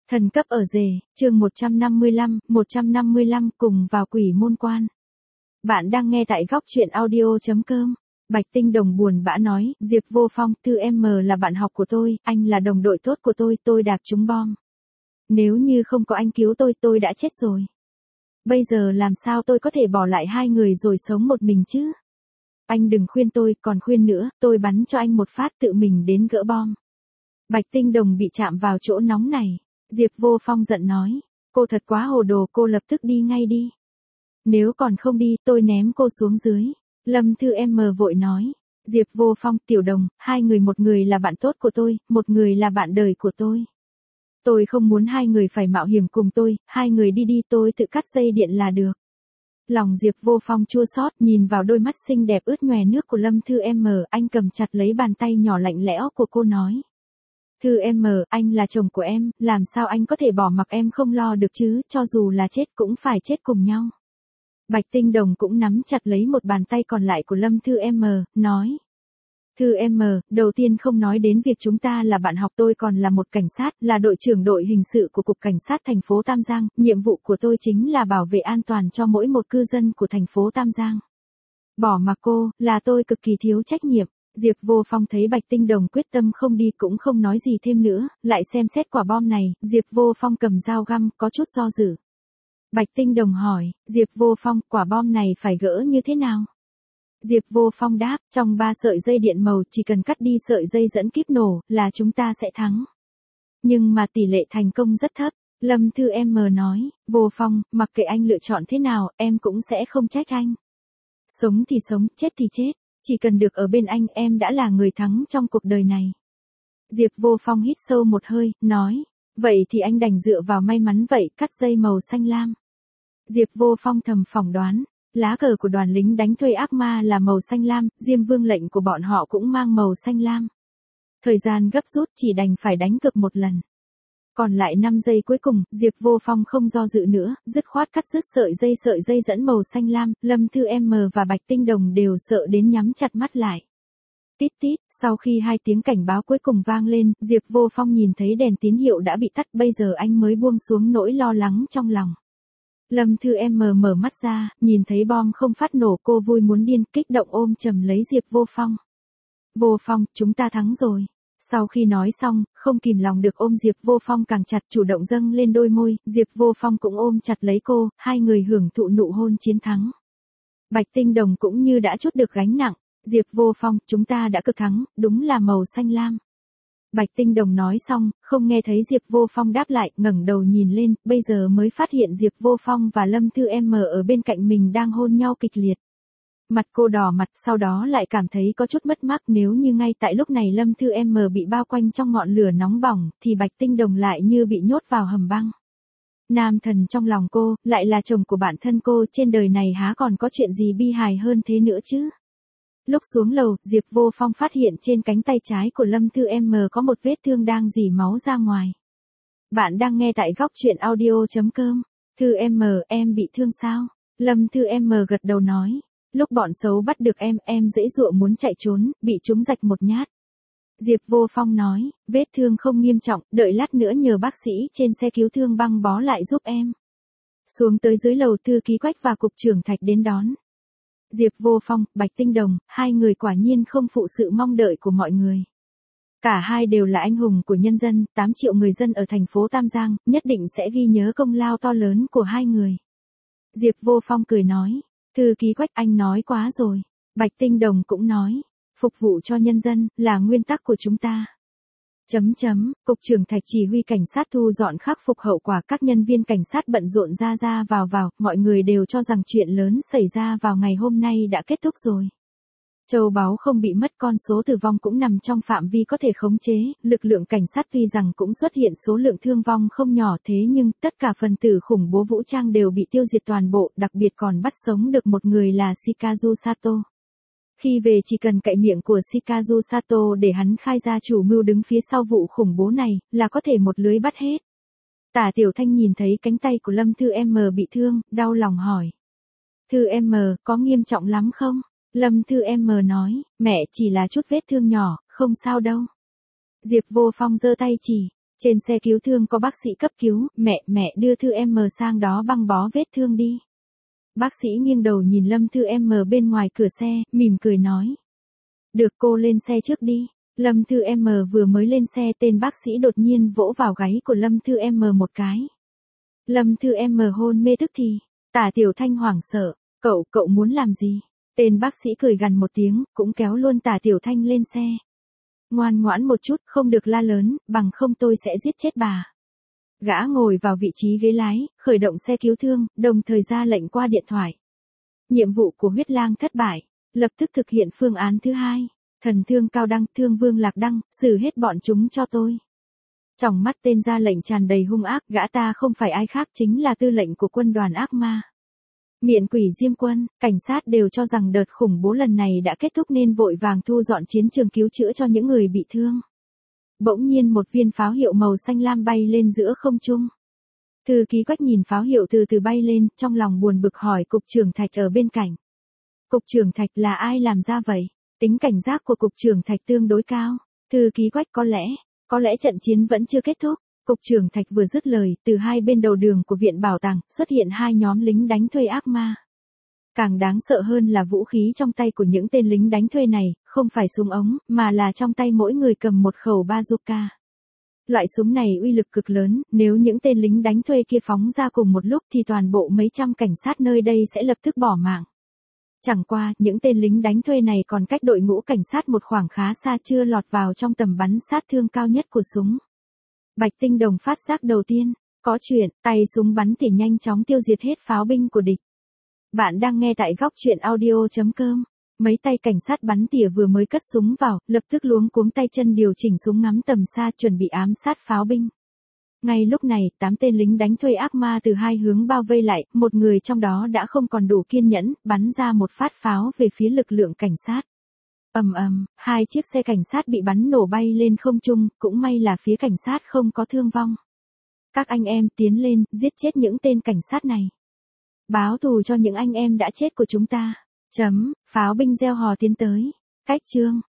Thần cấp ở rể, chương 155 cùng vào quỷ môn quan. Bạn đang nghe tại góc truyện audio.com. Bạch Tinh Đồng buồn bã nói, Diệp Vô Phong, Thư M là bạn học của tôi, anh là đồng đội tốt của tôi đạp trúng bom. Nếu như không có anh cứu tôi đã chết rồi. Bây giờ làm sao tôi có thể bỏ lại hai người rồi sống một mình chứ? Anh đừng khuyên tôi, còn khuyên nữa, tôi bắn cho anh một phát tự mình đến gỡ bom. Bạch Tinh Đồng bị chạm vào chỗ nóng này. Diệp Vô Phong giận nói, cô thật quá hồ đồ, cô lập tức đi ngay đi. Nếu còn không đi, tôi ném cô xuống dưới. Lâm Thư M vội nói, Diệp Vô Phong, Tiểu Đồng, hai người, một người là bạn tốt của tôi, một người là bạn đời của tôi. Tôi không muốn hai người phải mạo hiểm cùng tôi, hai người đi đi, tôi tự cắt dây điện là được. Lòng Diệp Vô Phong chua xót, nhìn vào đôi mắt xinh đẹp ướt nhòe nước của Lâm Thư M, anh cầm chặt lấy bàn tay nhỏ lạnh lẽo của cô nói. Thư M, anh là chồng của em, làm sao anh có thể bỏ mặc em không lo được chứ, cho dù là chết cũng phải chết cùng nhau. Bạch Tinh Đồng cũng nắm chặt lấy một bàn tay còn lại của Lâm Thư M, nói. Thư M, đầu tiên không nói đến việc chúng ta là bạn học, tôi còn là một cảnh sát, là đội trưởng đội hình sự của Cục Cảnh sát thành phố Tam Giang, nhiệm vụ của tôi chính là bảo vệ an toàn cho mỗi một cư dân của thành phố Tam Giang. Bỏ mặc cô, là tôi cực kỳ thiếu trách nhiệm. Diệp Vô Phong thấy Bạch Tinh Đồng quyết tâm không đi cũng không nói gì thêm nữa, lại xem xét quả bom này, Diệp Vô Phong cầm dao găm, có chút do dự. Bạch Tinh Đồng hỏi, Diệp Vô Phong, quả bom này phải gỡ như thế nào? Diệp Vô Phong đáp, trong 3 sợi dây điện màu, chỉ cần cắt đi sợi dây dẫn kíp nổ, là chúng ta sẽ thắng. Nhưng mà tỷ lệ thành công rất thấp. Lâm Thư M nói, Vô Phong, mặc kệ anh lựa chọn thế nào, em cũng sẽ không trách anh. Sống thì sống, chết thì chết. Chỉ cần được ở bên anh, em đã là người thắng trong cuộc đời này. Diệp Vô Phong hít sâu một hơi, nói, vậy thì anh đành dựa vào may mắn vậy, cắt dây màu xanh lam. Diệp Vô Phong thầm phỏng đoán, lá cờ của đoàn lính đánh thuê ác ma là màu xanh lam, Diêm Vương lệnh của bọn họ cũng mang màu xanh lam. Thời gian gấp rút, chỉ đành phải đánh cược một lần. Còn lại 5 giây cuối cùng, Diệp Vô Phong không do dự nữa, dứt khoát cắt đứt sợi dây dẫn màu xanh lam, Lâm Thư M và Bạch Tinh Đồng đều sợ đến nhắm chặt mắt lại. Tít tít, sau khi 2 tiếng cảnh báo cuối cùng vang lên, Diệp Vô Phong nhìn thấy đèn tín hiệu đã bị tắt, bây giờ anh mới buông xuống nỗi lo lắng trong lòng. Lâm Thư M mở mắt ra, nhìn thấy bom không phát nổ, cô vui muốn điên, kích động ôm chầm lấy Diệp Vô Phong. Vô Phong, chúng ta thắng rồi. Sau khi nói xong, không kìm lòng được ôm Diệp Vô Phong càng chặt, chủ động dâng lên đôi môi, Diệp Vô Phong cũng ôm chặt lấy cô, hai người hưởng thụ nụ hôn chiến thắng. Bạch Tinh Đồng cũng như đã trút được gánh nặng, Diệp Vô Phong, chúng ta đã cực thắng, đúng là màu xanh lam. Bạch Tinh Đồng nói xong, không nghe thấy Diệp Vô Phong đáp lại, ngẩng đầu nhìn lên, bây giờ mới phát hiện Diệp Vô Phong và Lâm Thư M ở bên cạnh mình đang hôn nhau kịch liệt. Mặt cô đỏ mặt, sau đó lại cảm thấy có chút mất mát, nếu như ngay tại lúc này Lâm Thư M bị bao quanh trong ngọn lửa nóng bỏng, thì Bạch Tinh Đồng lại như bị nhốt vào hầm băng. Nam thần trong lòng cô, lại là chồng của bản thân cô, trên đời này há còn có chuyện gì bi hài hơn thế nữa chứ. Lúc xuống lầu, Diệp Vô Phong phát hiện trên cánh tay trái của Lâm Thư M có một vết thương đang rỉ máu ra ngoài. Bạn đang nghe tại góc truyện audio.com. Thư M, em bị thương sao? Lâm Thư M gật đầu nói. Lúc bọn xấu bắt được em dễ dụa muốn chạy trốn, bị chúng rạch một nhát. Diệp Vô Phong nói, vết thương không nghiêm trọng, đợi lát nữa nhờ bác sĩ trên xe cứu thương băng bó lại giúp em. Xuống tới dưới lầu, thư ký Quách và cục trưởng Thạch đến đón. Diệp Vô Phong, Bạch Tinh Đồng, hai người quả nhiên không phụ sự mong đợi của mọi người. Cả hai đều là anh hùng của nhân dân, 8 triệu người dân ở thành phố Tam Giang, nhất định sẽ ghi nhớ công lao to lớn của hai người. Diệp Vô Phong cười nói. Thư ký Quách, anh nói quá rồi. Bạch Tinh Đồng cũng nói, phục vụ cho nhân dân, là nguyên tắc của chúng ta. Cục trưởng Thạch chỉ huy cảnh sát thu dọn khắc phục hậu quả, các nhân viên cảnh sát bận rộn ra vào, mọi người đều cho rằng chuyện lớn xảy ra vào ngày hôm nay đã kết thúc rồi. Châu báu không bị mất, con số tử vong cũng nằm trong phạm vi có thể khống chế, lực lượng cảnh sát tuy rằng cũng xuất hiện số lượng thương vong không nhỏ, thế nhưng tất cả phần tử khủng bố vũ trang đều bị tiêu diệt toàn bộ, đặc biệt còn bắt sống được một người là Shikazu Sato. Khi về chỉ cần cậy miệng của Shikazu Sato để hắn khai ra chủ mưu đứng phía sau vụ khủng bố này, là có thể một lưới bắt hết. Tả Tiểu Thanh nhìn thấy cánh tay của Lâm Thư M bị thương, đau lòng hỏi. Thư M, có nghiêm trọng lắm không? Lâm Thư M nói, mẹ, chỉ là chút vết thương nhỏ, không sao đâu. Diệp Vô Phong giơ tay chỉ, Trên xe cứu thương có bác sĩ cấp cứu, mẹ đưa Thư M sang đó băng bó vết thương đi. Bác sĩ nghiêng đầu nhìn Lâm Thư M bên ngoài cửa xe, mỉm cười nói. Được, cô lên xe trước đi. Lâm Thư M vừa mới lên xe, tên bác sĩ đột nhiên vỗ vào gáy của Lâm Thư M một cái. Lâm Thư M hôn mê tức thì. Tả Tiểu Thanh hoảng sợ. Cậu muốn làm gì? Tên bác sĩ cười gằn một tiếng, cũng kéo luôn Tả Tiểu Thanh lên xe. Ngoan ngoãn một chút, không được la lớn, bằng không tôi sẽ giết chết bà. Gã ngồi vào vị trí ghế lái, khởi động xe cứu thương, đồng thời ra lệnh qua điện thoại. Nhiệm vụ của huyết lang thất bại, lập tức thực hiện phương án thứ hai. Thần thương Cao Đăng, Thương Vương Lạc Đăng, xử hết bọn chúng cho tôi. Trong mắt tên ra lệnh tràn đầy hung ác, gã ta không phải ai khác chính là tư lệnh của quân đoàn ác ma. Miện quỷ Diêm Quân, cảnh sát đều cho rằng đợt khủng bố lần này đã kết thúc nên vội vàng thu dọn chiến trường cứu chữa cho những người bị thương. Bỗng nhiên một viên pháo hiệu màu xanh lam bay lên giữa không trung. Thư ký Quách nhìn pháo hiệu từ từ bay lên, trong lòng buồn bực hỏi cục trưởng Thạch ở bên cạnh. Cục trưởng Thạch là ai làm ra vậy? Tính cảnh giác của cục trưởng Thạch tương đối cao. Thư ký Quách có lẽ trận chiến vẫn chưa kết thúc. Cục trưởng Thạch vừa dứt lời, từ hai bên đầu đường của viện bảo tàng xuất hiện hai nhóm lính đánh thuê ác ma. Càng đáng sợ hơn là vũ khí trong tay của những tên lính đánh thuê này, không phải súng ống, mà là trong tay mỗi người cầm một khẩu bazooka. Loại súng này uy lực cực lớn, nếu những tên lính đánh thuê kia phóng ra cùng một lúc thì toàn bộ mấy trăm cảnh sát nơi đây sẽ lập tức bỏ mạng. Chẳng qua, những tên lính đánh thuê này còn cách đội ngũ cảnh sát một khoảng khá xa, chưa lọt vào trong tầm bắn sát thương cao nhất của súng. Bạch Tinh Đồng phát giác đầu tiên, có chuyện, tay súng bắn tỉa nhanh chóng tiêu diệt hết pháo binh của địch. Bạn đang nghe tại góc truyện audio.com. Mấy tay cảnh sát bắn tỉa vừa mới cất súng vào, lập tức luống cuống tay chân điều chỉnh súng ngắm tầm xa chuẩn bị ám sát pháo binh. Ngay lúc này, 8 tên lính đánh thuê ác ma từ hai hướng bao vây lại, một người trong đó đã không còn đủ kiên nhẫn, bắn ra một phát pháo về phía lực lượng cảnh sát. Ầm ầm, hai chiếc xe cảnh sát bị bắn nổ bay lên không trung, cũng may là phía cảnh sát không có thương vong. Các anh em tiến lên, giết chết những tên cảnh sát này. Báo thù cho những anh em đã chết của chúng ta. Pháo binh reo hò tiến tới. Cách chương.